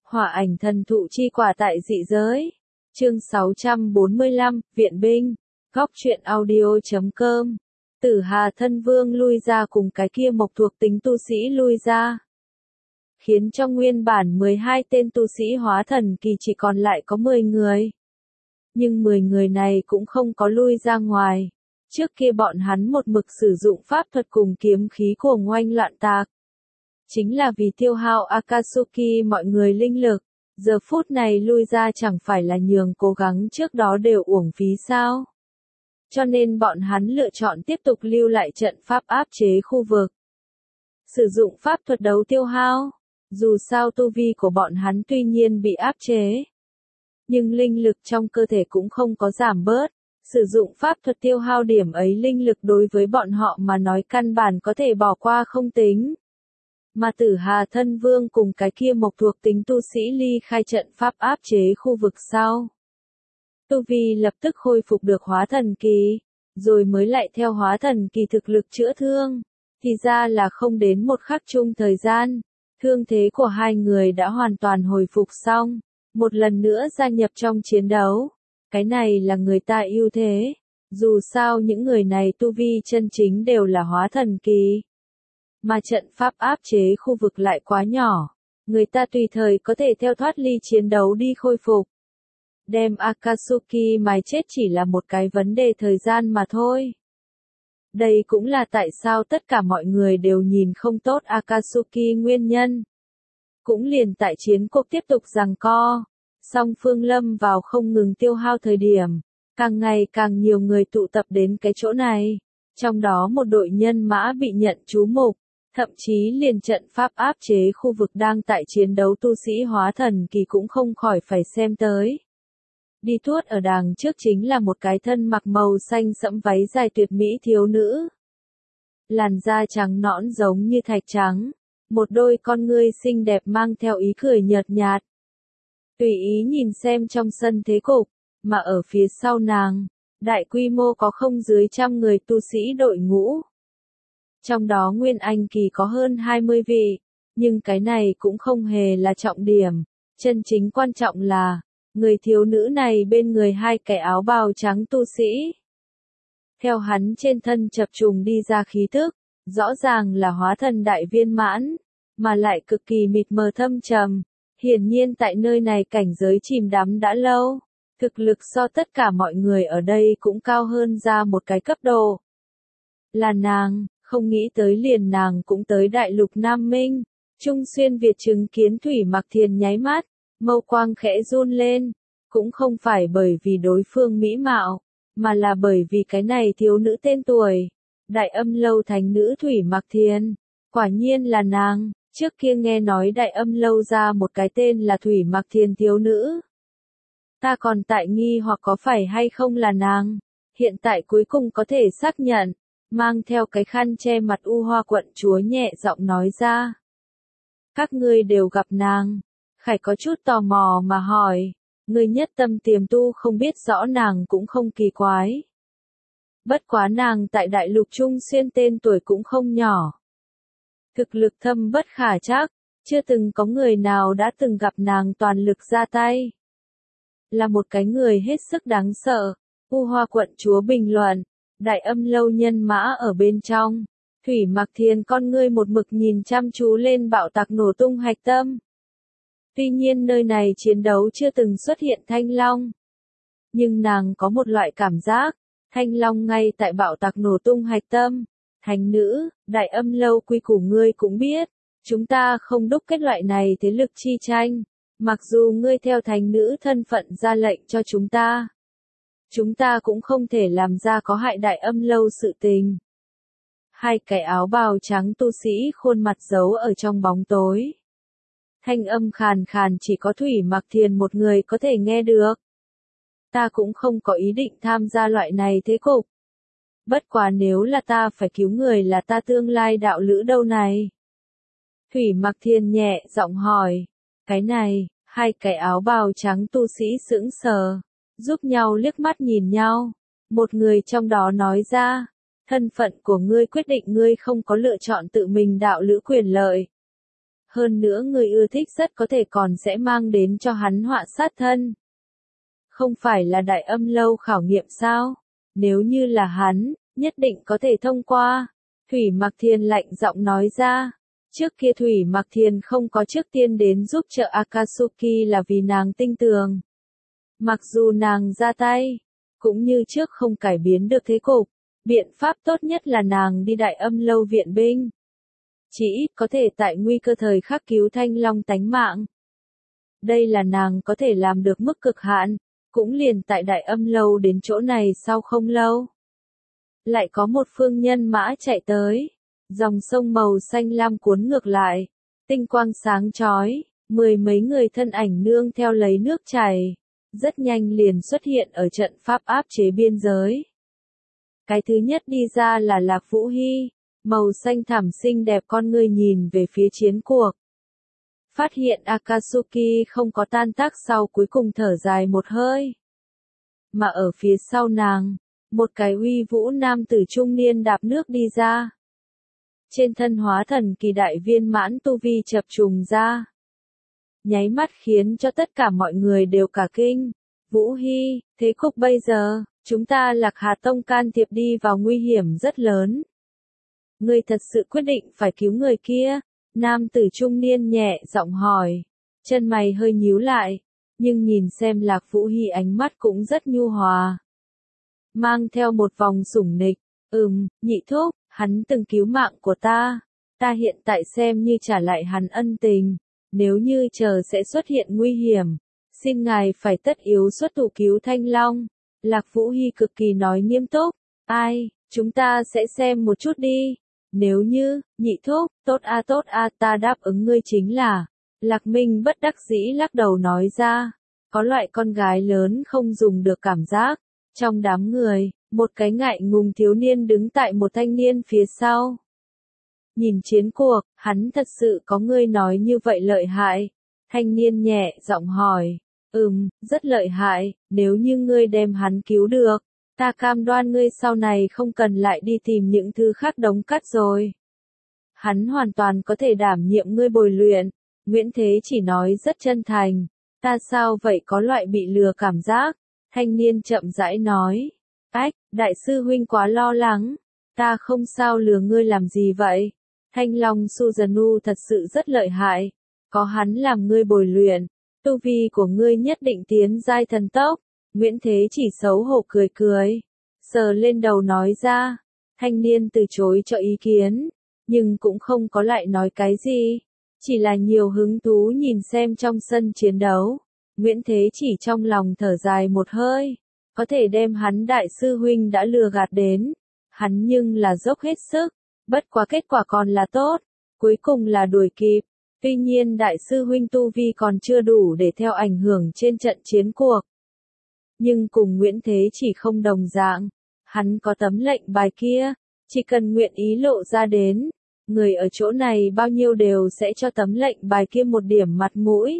Hỏa ảnh thần thụ chi quả tại dị giới. Chương 645, Viện binh. Góc truyện audio.com. Tử Hà thân vương lui ra cùng cái kia mộc thuộc tính tu sĩ lui ra. Khiến cho nguyên bản 12 tên tu sĩ hóa thần kỳ chỉ còn lại có 10 người. Nhưng 10 người này cũng không có lui ra ngoài. Trước kia bọn hắn một mực sử dụng pháp thuật cùng kiếm khí cuồng oanh loạn tạc. Chính là vì tiêu hao Akatsuki mọi người linh lực, giờ phút này lui ra chẳng phải là nhường cố gắng trước đó đều uổng phí sao. Cho nên bọn hắn lựa chọn tiếp tục lưu lại trận pháp áp chế khu vực. Sử dụng pháp thuật đấu tiêu hao, dù sao tu vi của bọn hắn tuy nhiên bị áp chế. Nhưng linh lực trong cơ thể cũng không có giảm bớt, sử dụng pháp thuật tiêu hao điểm ấy linh lực đối với bọn họ mà nói căn bản có thể bỏ qua không tính. Mà Tử Hà thân vương cùng cái kia mộc thuộc tính tu sĩ ly khai trận pháp áp chế khu vực sau. Tu vi lập tức khôi phục được hóa thần kỳ, rồi mới lại theo hóa thần kỳ thực lực chữa thương. Thì ra là không đến một khắc chung thời gian, thương thế của hai người đã hoàn toàn hồi phục xong, một lần nữa gia nhập trong chiến đấu. Cái này là người ta ưu thế, dù sao những người này tu vi chân chính đều là hóa thần kỳ. Mà trận pháp áp chế khu vực lại quá nhỏ, người ta tùy thời có thể theo thoát ly chiến đấu đi khôi phục. Đem Akatsuki mài chết chỉ là một cái vấn đề thời gian mà thôi. Đây cũng là tại sao tất cả mọi người đều nhìn không tốt Akatsuki nguyên nhân. Cũng liền tại chiến cuộc tiếp tục giằng co, song phương lâm vào không ngừng tiêu hao thời điểm, càng ngày càng nhiều người tụ tập đến cái chỗ này, trong đó một đội nhân mã bị nhận chú mục. Thậm chí liền trận pháp áp chế khu vực đang tại chiến đấu tu sĩ hóa thần kỳ cũng không khỏi phải xem tới. Đi tuốt ở đằng trước chính là một cái thân mặc màu xanh sẫm váy dài tuyệt mỹ thiếu nữ. Làn da trắng nõn giống như thạch trắng, một đôi con ngươi xinh đẹp mang theo ý cười nhợt nhạt. Tùy ý nhìn xem trong sân thế cục, mà ở phía sau nàng, đại quy mô có không dưới 100 người tu sĩ đội ngũ. Trong đó Nguyên Anh kỳ có hơn 20 vị, nhưng cái này cũng không hề là trọng điểm, chân chính quan trọng là, người thiếu nữ này bên người hai kẻ áo bào trắng tu sĩ. Theo hắn trên thân chập trùng đi ra khí thức, rõ ràng là hóa thần đại viên mãn, mà lại cực kỳ mịt mờ thâm trầm, hiển nhiên tại nơi này cảnh giới chìm đắm đã lâu, thực lực so tất cả mọi người ở đây cũng cao hơn ra một cái cấp độ. Là nàng. Không nghĩ tới liền nàng cũng tới đại lục Nam Minh. Trung Xuyên Việt chứng kiến Thủy Mặc Thiền nháy mắt, mâu quang khẽ run lên, cũng không phải bởi vì đối phương mỹ mạo, mà là bởi vì cái này thiếu nữ tên tuổi, Đại Âm Lâu thánh nữ Thủy Mặc Thiền, quả nhiên là nàng. Trước kia nghe nói Đại Âm Lâu ra một cái tên là Thủy Mặc Thiền thiếu nữ. Ta còn tại nghi hoặc có phải hay không là nàng, hiện tại cuối cùng có thể xác nhận. Mang theo cái khăn che mặt U Hoa quận chúa nhẹ giọng nói ra. Các ngươi đều gặp nàng. Khải có chút tò mò mà hỏi. Người nhất tâm tiềm tu không biết rõ nàng cũng không kỳ quái. Bất quá nàng tại đại lục Trung Xuyên tên tuổi cũng không nhỏ. Thực lực thâm bất khả trắc, chưa từng có người nào đã từng gặp nàng toàn lực ra tay. Là một cái người hết sức đáng sợ. U Hoa quận chúa bình luận. Đại Âm Lâu nhân mã ở bên trong, Thủy Mặc Thiền con ngươi một mực nhìn chăm chú lên bạo tạc nổ tung hạch tâm. Tuy nhiên nơi này chiến đấu chưa từng xuất hiện Thanh Long. Nhưng nàng có một loại cảm giác, Thanh Long ngay tại bạo tạc nổ tung hạch tâm. Thánh nữ, Đại Âm Lâu quy củ ngươi cũng biết, chúng ta không đúc kết loại này thế lực chi tranh, mặc dù ngươi theo thánh nữ thân phận ra lệnh cho chúng ta. Chúng ta cũng không thể làm ra có hại Đại Âm Lâu sự tình. Hai cái áo bào trắng tu sĩ khuôn mặt giấu ở trong bóng tối. Thanh âm khàn khàn chỉ có Thủy Mặc Thiền một người có thể nghe được. Ta cũng không có ý định tham gia loại này thế cục. Bất quá nếu là ta phải cứu người là ta tương lai đạo lữ đâu này. Thủy Mặc Thiền nhẹ giọng hỏi. Cái này, hai cái áo bào trắng tu sĩ sững sờ. Giúp nhau liếc mắt nhìn nhau. Một người trong đó nói ra, thân phận của ngươi quyết định ngươi không có lựa chọn tự mình đạo lữ quyền lợi. Hơn nữa người ưa thích rất có thể còn sẽ mang đến cho hắn họa sát thân. Không phải là Đại Âm Lâu khảo nghiệm sao? Nếu như là hắn, nhất định có thể thông qua. Thủy Mặc Thiền lạnh giọng nói ra. Trước kia Thủy Mặc Thiền không có trước tiên đến giúp trợ Akatsuki là vì nàng tin tưởng. Mặc dù nàng ra tay, cũng như trước không cải biến được thế cục, biện pháp tốt nhất là nàng đi Đại Âm Lâu viện binh. Chỉ ít có thể tại nguy cơ thời khắc cứu Thanh Long tánh mạng. Đây là nàng có thể làm được mức cực hạn, cũng liền tại Đại Âm Lâu đến chỗ này sau không lâu. Lại có một phương nhân mã chạy tới, dòng sông màu xanh lam cuốn ngược lại, tinh quang sáng chói, mười mấy người thân ảnh nương theo lấy nước chảy, rất nhanh liền xuất hiện ở trận pháp áp chế biên giới. Cái thứ nhất đi ra là Lạc Vũ Hy, màu xanh thẳm xinh đẹp con ngươi nhìn về phía chiến cuộc. Phát hiện Akatsuki không có tan tác sau cuối cùng thở dài một hơi. Mà ở phía sau nàng, một cái uy vũ nam tử trung niên đạp nước đi ra. Trên thân hóa thần kỳ đại viên mãn tu vi chập trùng ra. Nháy mắt khiến cho tất cả mọi người đều cả kinh. Vũ Hy, thế cục bây giờ, chúng ta Lạc Hà Tông can thiệp đi vào nguy hiểm rất lớn. Ngươi thật sự quyết định phải cứu người kia? Nam tử trung niên nhẹ giọng hỏi. Chân mày hơi nhíu lại, nhưng nhìn xem Lạc Vũ Hy ánh mắt cũng rất nhu hòa. Mang theo một vòng sủng nịch, nhị thúc, hắn từng cứu mạng của ta. Ta hiện tại xem như trả lại hắn ân tình. Nếu như chờ sẽ xuất hiện nguy hiểm, xin ngài phải tất yếu xuất thủ cứu Thanh Long. Lạc Vũ Hy cực kỳ nói nghiêm túc. Ai, chúng ta sẽ xem một chút đi. Nếu như, nhị thúc, tốt a ta đáp ứng ngươi chính là. Lạc Minh bất đắc dĩ lắc đầu nói ra. Có loại con gái lớn không dùng được cảm giác. Trong đám người, một cái ngại ngùng thiếu niên đứng tại một thanh niên phía sau. Nhìn chiến cuộc, hắn thật sự có ngươi nói như vậy lợi hại. Thanh niên nhẹ giọng hỏi. Rất lợi hại, nếu như ngươi đem hắn cứu được. Ta cam đoan ngươi sau này không cần lại đi tìm những thứ khác đống cắt rồi. Hắn hoàn toàn có thể đảm nhiệm ngươi bồi luyện. Nguyễn Thế chỉ nói rất chân thành. Ta sao vậy có loại bị lừa cảm giác. Thanh niên chậm rãi nói. Ách, đại sư huynh quá lo lắng. Ta không sao lừa ngươi làm gì vậy. Thanh Long Suzanu thật sự rất lợi hại. Có hắn làm ngươi bồi luyện. Tu vi của ngươi nhất định tiến giai thần tốc. Nguyễn Thế chỉ xấu hổ cười cười. Sờ lên đầu nói ra. Thanh niên từ chối cho ý kiến. Nhưng cũng không có lại nói cái gì. Chỉ là nhiều hứng thú nhìn xem trong sân chiến đấu. Nguyễn Thế chỉ trong lòng thở dài một hơi. Có thể đem hắn đại sư huynh đã lừa gạt đến. Hắn nhưng là dốc hết sức. Bất quá kết quả còn là tốt. Cuối cùng là đuổi kịp. Tuy nhiên đại sư huynh tu vi còn chưa đủ để theo ảnh hưởng trên trận chiến cuộc. Nhưng cùng Nguyễn Thế chỉ không đồng dạng. Hắn có tấm lệnh bài kia. Chỉ cần nguyện ý lộ ra đến. Người ở chỗ này bao nhiêu đều sẽ cho tấm lệnh bài kia một điểm mặt mũi.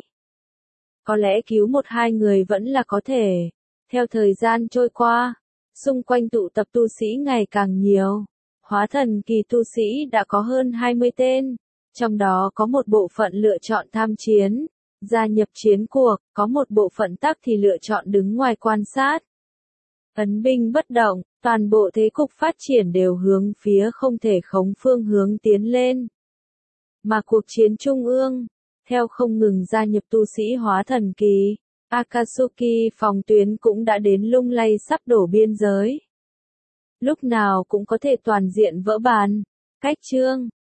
Có lẽ cứu một hai người vẫn là có thể. Theo thời gian trôi qua, xung quanh tụ tập tu sĩ ngày càng nhiều. Hóa thần kỳ tu sĩ đã có hơn 20 tên. Trong đó có một bộ phận lựa chọn tham chiến, gia nhập chiến cuộc, có một bộ phận tắc thì lựa chọn đứng ngoài quan sát. Ấn binh bất động, toàn bộ thế cục phát triển đều hướng phía không thể khống phương hướng tiến lên. Mà cuộc chiến trung ương, theo không ngừng gia nhập tu sĩ hóa thần kỳ, Akatsuki phòng tuyến cũng đã đến lung lay sắp đổ biên giới. Lúc nào cũng có thể toàn diện vỡ bàn. Cách chương